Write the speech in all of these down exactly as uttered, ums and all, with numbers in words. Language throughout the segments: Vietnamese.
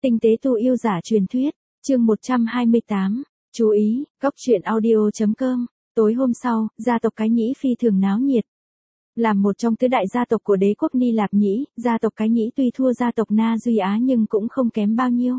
Tinh tế tu yêu giả truyền thuyết, chương một trăm hai mươi tám, chú ý, góc truyện audio.com, tối hôm sau, gia tộc Cái Nhĩ phi thường náo nhiệt. Làm một trong tứ đại gia tộc của đế quốc Ni Lạp Nhĩ, gia tộc Cái Nhĩ tuy thua gia tộc Na Duy Á nhưng cũng không kém bao nhiêu.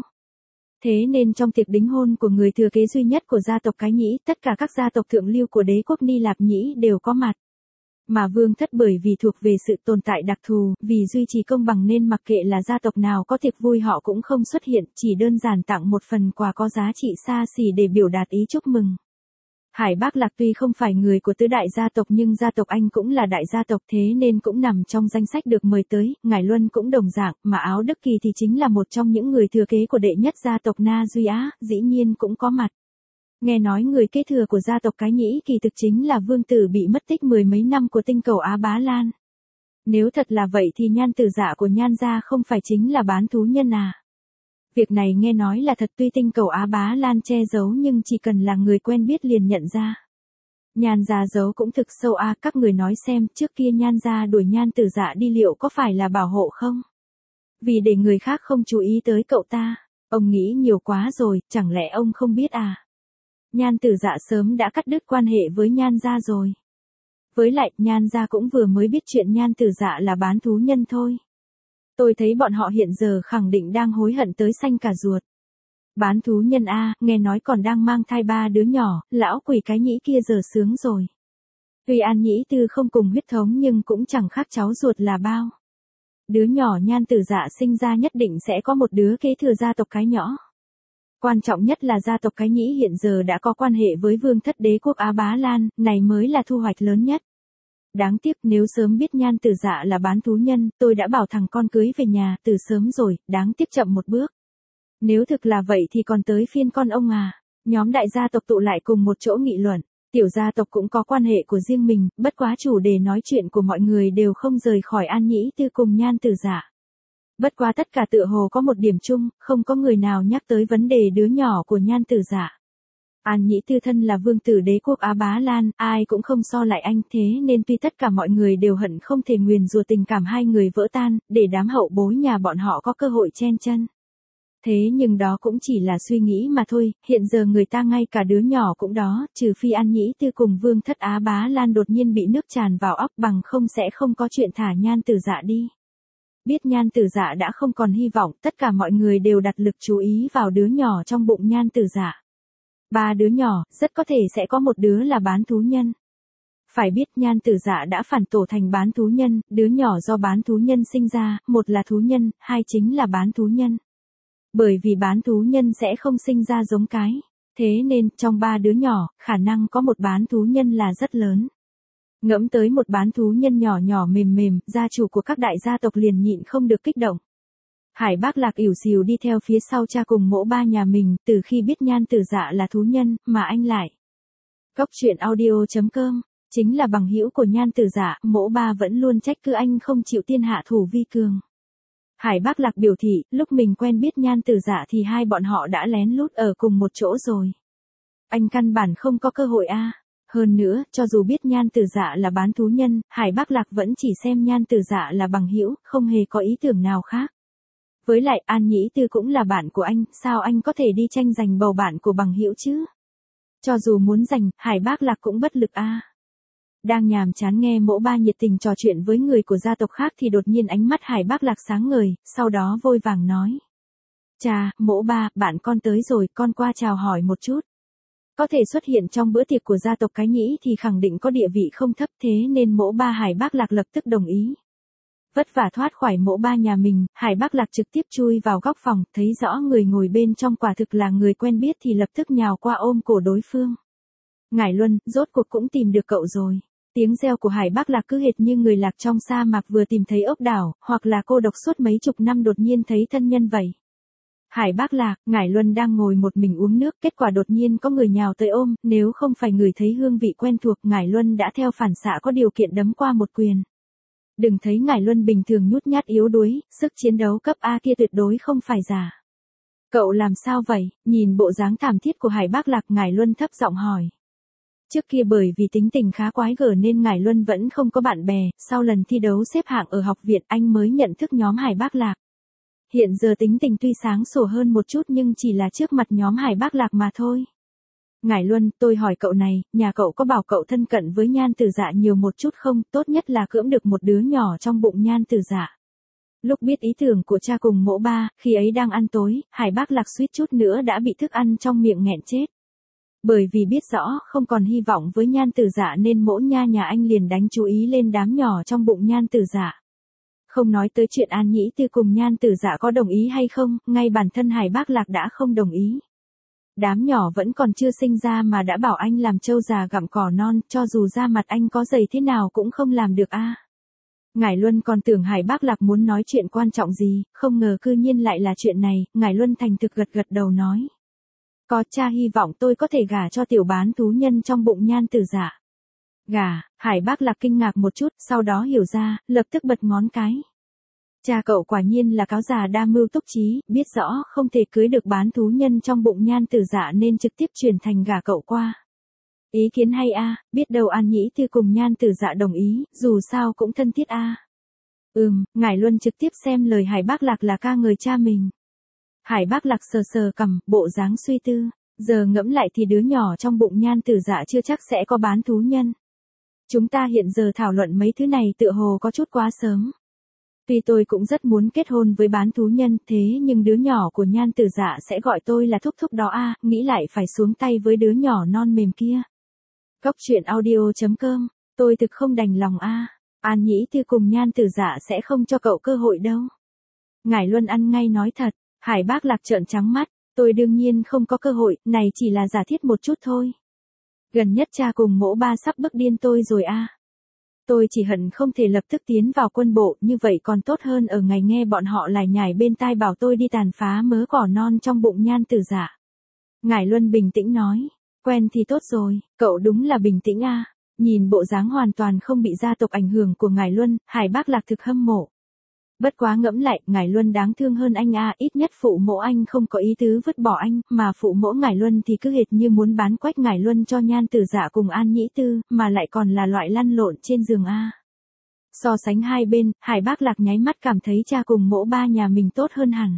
Thế nên trong tiệc đính hôn của người thừa kế duy nhất của gia tộc Cái Nhĩ, tất cả các gia tộc thượng lưu của đế quốc Ni Lạp Nhĩ đều có mặt. Mà vương thất bởi vì thuộc về sự tồn tại đặc thù, vì duy trì công bằng nên mặc kệ là gia tộc nào có tiệc vui họ cũng không xuất hiện, chỉ đơn giản tặng một phần quà có giá trị xa xỉ để biểu đạt ý chúc mừng. Hải Bác Lạc tuy không phải người của tứ đại gia tộc nhưng gia tộc anh cũng là đại gia tộc thế nên cũng nằm trong danh sách được mời tới, Ngải Luân cũng đồng dạng, mà Áo Đức Kỳ thì chính là một trong những người thừa kế của đệ nhất gia tộc Na Duy Á, dĩ nhiên cũng có mặt. Nghe nói người kế thừa của gia tộc Cái Nhĩ kỳ thực chính là vương tử bị mất tích mười mấy năm của tinh cầu Á Bá Lan. Nếu thật là vậy thì Nhan tử dạ của Nhan gia không phải chính là bán thú nhân à? Việc này nghe nói là thật, tuy tinh cầu Á Bá Lan che giấu nhưng chỉ cần là người quen biết liền nhận ra. Nhan gia giấu cũng thực sâu a, à, các người nói xem, trước kia Nhan gia đuổi Nhan tử dạ đi liệu có phải là bảo hộ không? Vì để người khác không chú ý tới cậu ta, ông nghĩ nhiều quá rồi, chẳng lẽ ông không biết à? Nhan tử dạ sớm đã cắt đứt quan hệ với Nhan gia rồi. Với lại, Nhan gia cũng vừa mới biết chuyện Nhan tử dạ là bán thú nhân thôi. Tôi thấy bọn họ hiện giờ khẳng định đang hối hận tới xanh cả ruột. Bán thú nhân a, nghe nói còn đang mang thai ba đứa nhỏ, lão quỷ Cái Nhĩ kia giờ sướng rồi. Tuy An Nhĩ Tư không cùng huyết thống nhưng cũng chẳng khác cháu ruột là bao. Đứa nhỏ Nhan tử dạ sinh ra nhất định sẽ có một đứa kế thừa gia tộc Cái Nhõ. Quan trọng nhất là gia tộc Cái Nhĩ hiện giờ đã có quan hệ với vương thất đế quốc Á Bá Lan, này mới là thu hoạch lớn nhất. Đáng tiếc nếu sớm biết Nhan tử dạ là bán thú nhân, tôi đã bảo thằng con cưới về nhà từ sớm rồi, đáng tiếc chậm một bước. Nếu thực là vậy thì còn tới phiên con ông à? Nhóm đại gia tộc tụ lại cùng một chỗ nghị luận, tiểu gia tộc cũng có quan hệ của riêng mình, bất quá chủ đề nói chuyện của mọi người đều không rời khỏi An Nhĩ Tư cùng Nhan tử dạ. Bất quá tất cả tựa hồ có một điểm chung, không có người nào nhắc tới vấn đề đứa nhỏ của Nhan tử dạ. An Nhĩ Tư thân là vương tử đế quốc Á Bá Lan, ai cũng không so lại anh, thế nên tuy tất cả mọi người đều hận không thể nguyền rủa tình cảm hai người vỡ tan, để đám hậu bối nhà bọn họ có cơ hội chen chân. Thế nhưng đó cũng chỉ là suy nghĩ mà thôi, hiện giờ người ta ngay cả đứa nhỏ cũng đó, trừ phi An Nhĩ Tư cùng vương thất Á Bá Lan đột nhiên bị nước tràn vào óc, bằng không sẽ không có chuyện thả Nhan tử dạ đi. Biết Nhan tử dạ đã không còn hy vọng, tất cả mọi người đều đặt lực chú ý vào đứa nhỏ trong bụng Nhan tử dạ. Ba đứa nhỏ, rất có thể sẽ có một đứa là bán thú nhân. Phải biết Nhan tử dạ đã phản tổ thành bán thú nhân, đứa nhỏ do bán thú nhân sinh ra, một là thú nhân, hai chính là bán thú nhân. Bởi vì bán thú nhân sẽ không sinh ra giống cái, thế nên trong ba đứa nhỏ, khả năng có một bán thú nhân là rất lớn. Ngẫm tới một bán thú nhân nhỏ nhỏ mềm mềm, gia chủ của các đại gia tộc liền nhịn không được kích động. Hải Bác Lạc ỉu xìu đi theo phía sau cha cùng mỗ ba nhà mình, từ khi biết Nhan tử dạ là thú nhân, mà anh lại. Góc truyện audio.com, chính là bằng hữu của Nhan tử dạ, mỗ ba vẫn luôn trách cứ anh không chịu tiên hạ thủ vi cường. Hải Bác Lạc biểu thị, lúc mình quen biết Nhan tử dạ thì hai bọn họ đã lén lút ở cùng một chỗ rồi. Anh căn bản không có cơ hội a. Hơn nữa, cho dù biết Nhan tử dạ là bán thú nhân, Hải Bác Lạc vẫn chỉ xem Nhan tử dạ là bằng hữu, không hề có ý tưởng nào khác. Với lại, An Nhĩ Tư cũng là bạn của anh, sao anh có thể đi tranh giành bầu bạn của bằng hữu chứ? Cho dù muốn giành, Hải Bác Lạc cũng bất lực a. À. Đang nhàm chán nghe mỗ ba nhiệt tình trò chuyện với người của gia tộc khác thì đột nhiên ánh mắt Hải Bác Lạc sáng ngời, sau đó vội vàng nói. Chà, mỗ ba, bạn con tới rồi, con qua chào hỏi một chút. Có thể xuất hiện trong bữa tiệc của gia tộc Cái Nhĩ thì khẳng định có địa vị không thấp, thế nên mỗ ba Hải Bác Lạc lập tức đồng ý. Vất vả thoát khỏi mỗ ba nhà mình, Hải Bác Lạc trực tiếp chui vào góc phòng, thấy rõ người ngồi bên trong quả thực là người quen biết thì lập tức nhào qua ôm cổ đối phương. Ngải Luân, rốt cuộc cũng tìm được cậu rồi. Tiếng reo của Hải Bác Lạc cứ hệt như người lạc trong sa mạc vừa tìm thấy ốc đảo, hoặc là cô độc suốt mấy chục năm đột nhiên thấy thân nhân vậy. Hải Bác Lạc, Ngải Luân đang ngồi một mình uống nước, kết quả đột nhiên có người nhào tới ôm, nếu không phải người thấy hương vị quen thuộc, Ngải Luân đã theo phản xạ có điều kiện đấm qua một quyền. Đừng thấy Ngải Luân bình thường nhút nhát yếu đuối, sức chiến đấu cấp A kia tuyệt đối không phải giả. Cậu làm sao vậy? Nhìn bộ dáng thảm thiết của Hải Bác Lạc, Ngải Luân thấp giọng hỏi. Trước kia bởi vì tính tình khá quái gở nên Ngải Luân vẫn không có bạn bè, sau lần thi đấu xếp hạng ở học viện anh mới nhận thức nhóm Hải Bác Lạc. Hiện giờ tính tình tuy sáng sủa hơn một chút nhưng chỉ là trước mặt nhóm Hải Bác Lạc mà thôi. Ngải Luân, tôi hỏi cậu này, nhà cậu có bảo cậu thân cận với Nhan Tử Dạ nhiều một chút không, tốt nhất là cưỡng được một đứa nhỏ trong bụng Nhan Tử Dạ. Lúc biết ý tưởng của cha cùng mỗ ba, khi ấy đang ăn tối, Hải Bác Lạc suýt chút nữa đã bị thức ăn trong miệng nghẹn chết. Bởi vì biết rõ không còn hy vọng với Nhan Tử Dạ nên mỗ nha nhà anh liền đánh chú ý lên đám nhỏ trong bụng Nhan Tử Dạ. Không nói tới chuyện An Nhĩ Tư cùng Nhan Tử Dạ có đồng ý hay không, ngay bản thân Hải Bác Lạc đã không đồng ý. Đám nhỏ vẫn còn chưa sinh ra mà đã bảo anh làm trâu già gặm cỏ non, cho dù da mặt anh có dày thế nào cũng không làm được a. À. Ngải Luân còn tưởng Hải Bác Lạc muốn nói chuyện quan trọng gì, không ngờ cư nhiên lại là chuyện này, Ngải Luân thành thực gật gật đầu nói. Có, cha hy vọng tôi có thể gả cho tiểu bán thú nhân trong bụng Nhan Tử Dạ. Gả, Hải Bác Lạc kinh ngạc một chút, sau đó hiểu ra, lập tức bật ngón cái. Cha cậu quả nhiên là cáo già đa mưu túc trí, biết rõ không thể cưới được bán thú nhân trong bụng Nhan Tử Dạ nên trực tiếp chuyển thành gả cậu qua. Ý kiến hay a, à, biết đâu An Nhĩ Tư cùng Nhan Tử Dạ đồng ý, dù sao cũng thân thiết a. À. Ừm, Ngải Luân trực tiếp xem lời Hải Bác Lạc là ca ngợi cha mình. Hải Bác Lạc sờ sờ cằm, bộ dáng suy tư, giờ ngẫm lại thì đứa nhỏ trong bụng Nhan Tử Dạ chưa chắc sẽ có bán thú nhân. Chúng ta hiện giờ thảo luận mấy thứ này tựa hồ có chút quá sớm. Tuy tôi cũng rất muốn kết hôn với bán thú nhân, thế nhưng đứa nhỏ của Nhan Tử Dạ sẽ gọi tôi là thúc thúc đó a, à, nghĩ lại phải xuống tay với đứa nhỏ non mềm kia. Cốc truyện audio chấm com, tôi thực không đành lòng a. À. An Nhĩ Tư cùng Nhan Tử Dạ sẽ không cho cậu cơ hội đâu. Ngải Luân ăn ngay nói thật, Hải Bác Lạc trợn trắng mắt, tôi đương nhiên không có cơ hội, này chỉ là giả thiết một chút thôi. Gần nhất cha cùng mỗ ba sắp bức điên tôi rồi a. À. Tôi chỉ hận không thể lập tức tiến vào quân bộ, như vậy còn tốt hơn ở ngày nghe bọn họ lải nhải bên tai bảo tôi đi tàn phá mớ cỏ non trong bụng Nhan Tử Dạ. Ngải Luân bình tĩnh nói, quen thì tốt rồi, cậu đúng là bình tĩnh a. À. Nhìn bộ dáng hoàn toàn không bị gia tộc ảnh hưởng của Ngải Luân, Hải Bác Lạc thực hâm mộ. Bất quá ngẫm lại, Ngải Luân đáng thương hơn anh a, à, ít nhất phụ mẫu anh không có ý tứ vứt bỏ anh, mà phụ mẫu Ngải Luân thì cứ hệt như muốn bán quách Ngải Luân cho Nhan Tử Dạ cùng An Nhĩ Tư, mà lại còn là loại lăn lộn trên giường a. À. So sánh hai bên, Hải Bác Lạc nháy mắt cảm thấy cha cùng mẫu ba nhà mình tốt hơn hẳn.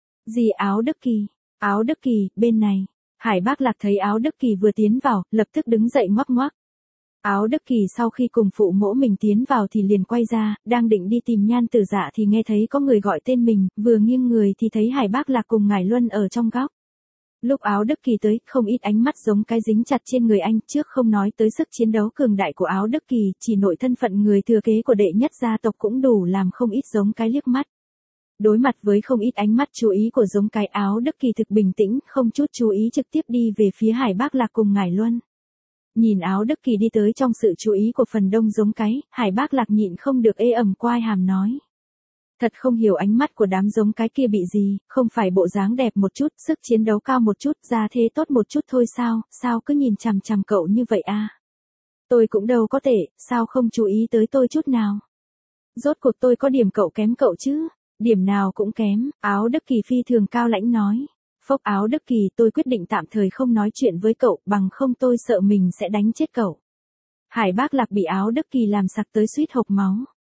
Gì Áo Đức Kỳ, Áo Đức Kỳ, bên này. Hải Bác Lạc thấy Áo Đức Kỳ vừa tiến vào, lập tức đứng dậy ngoắc ngoắc. Áo Đức Kỳ sau khi cùng phụ mẫu mình tiến vào thì liền quay ra, đang định đi tìm Nhan Tử Dạ thì nghe thấy có người gọi tên mình, vừa nghiêng người thì thấy Hải Bác Lạc cùng Ngải Luân ở trong góc. Lúc Áo Đức Kỳ tới, không ít ánh mắt giống cái dính chặt trên người anh, trước không nói tới sức chiến đấu cường đại của Áo Đức Kỳ, chỉ nội thân phận người thừa kế của đệ nhất gia tộc cũng đủ làm không ít giống cái liếc mắt. Đối mặt với không ít ánh mắt chú ý của giống cái, Áo Đức Kỳ thực bình tĩnh, không chút chú ý trực tiếp đi về phía Hải Bác Lạc cùng Ngải Luân. Nhìn Áo Đức Kỳ đi tới trong sự chú ý của phần đông giống cái, Hải Bác Lạc nhịn không được ê ẩm quai hàm nói. Thật không hiểu ánh mắt của đám giống cái kia bị gì, không phải bộ dáng đẹp một chút, sức chiến đấu cao một chút, gia thế tốt một chút thôi sao, sao cứ nhìn chằm chằm cậu như vậy a? À? Tôi cũng đâu có tệ, sao không chú ý tới tôi chút nào? Rốt cuộc tôi có điểm cậu kém cậu chứ? Điểm nào cũng kém, Áo Đức Kỳ phi thường cao lãnh nói. Phốc Áo Đức Kỳ, tôi quyết định tạm thời không nói chuyện với cậu, bằng không tôi sợ mình sẽ đánh chết cậu. Hải Bác Lạc bị Áo Đức Kỳ làm sặc tới suýt hộc máu.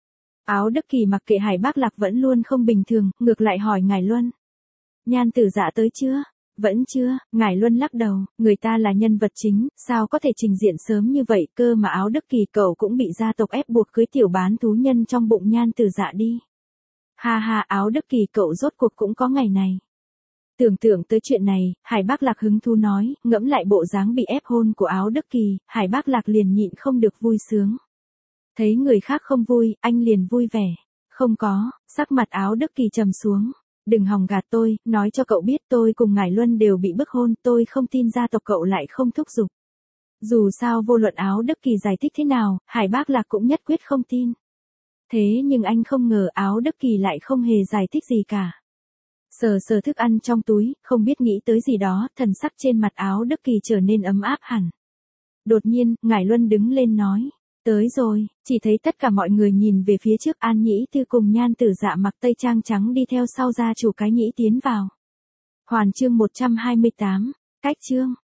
Áo Đức Kỳ mặc kệ Hải Bác Lạc vẫn luôn không bình thường, ngược lại hỏi Ngải Luân. Nhan Tử Dạ tới chưa? Vẫn chưa, Ngải Luân lắc đầu, người ta là nhân vật chính, sao có thể trình diện sớm như vậy, cơ mà Áo Đức Kỳ cậu cũng bị gia tộc ép buộc cưới tiểu bán thú nhân trong bụng Nhan Tử Dạ đi. Ha ha, Áo Đức Kỳ cậu rốt cuộc cũng có ngày này. Tưởng tượng tới chuyện này, Hải Bác Lạc hứng thú nói, ngẫm lại bộ dáng bị ép hôn của Áo Đức Kỳ, Hải Bác Lạc liền nhịn không được vui sướng. Thấy người khác không vui, anh liền vui vẻ. Không có, sắc mặt Áo Đức Kỳ trầm xuống. Đừng hòng gạt tôi, nói cho cậu biết tôi cùng Ngải Luân đều bị bức hôn, tôi không tin gia tộc cậu lại không thúc giục. Dù sao vô luận Áo Đức Kỳ giải thích thế nào, Hải Bác Lạc cũng nhất quyết không tin. Thế nhưng anh không ngờ Áo Đức Kỳ lại không hề giải thích gì cả. Sờ sờ thức ăn trong túi, không biết nghĩ tới gì đó, thần sắc trên mặt Áo Đức Kỳ trở nên ấm áp hẳn. Đột nhiên, Ngải Luân đứng lên nói, tới rồi, chỉ thấy tất cả mọi người nhìn về phía trước, An Nhĩ Tư cùng Nhan Tử Dạ mặc tây trang trắng đi theo sau gia chủ cái nhĩ tiến vào. Hoàn chương một trăm hai mươi tám, cách chương.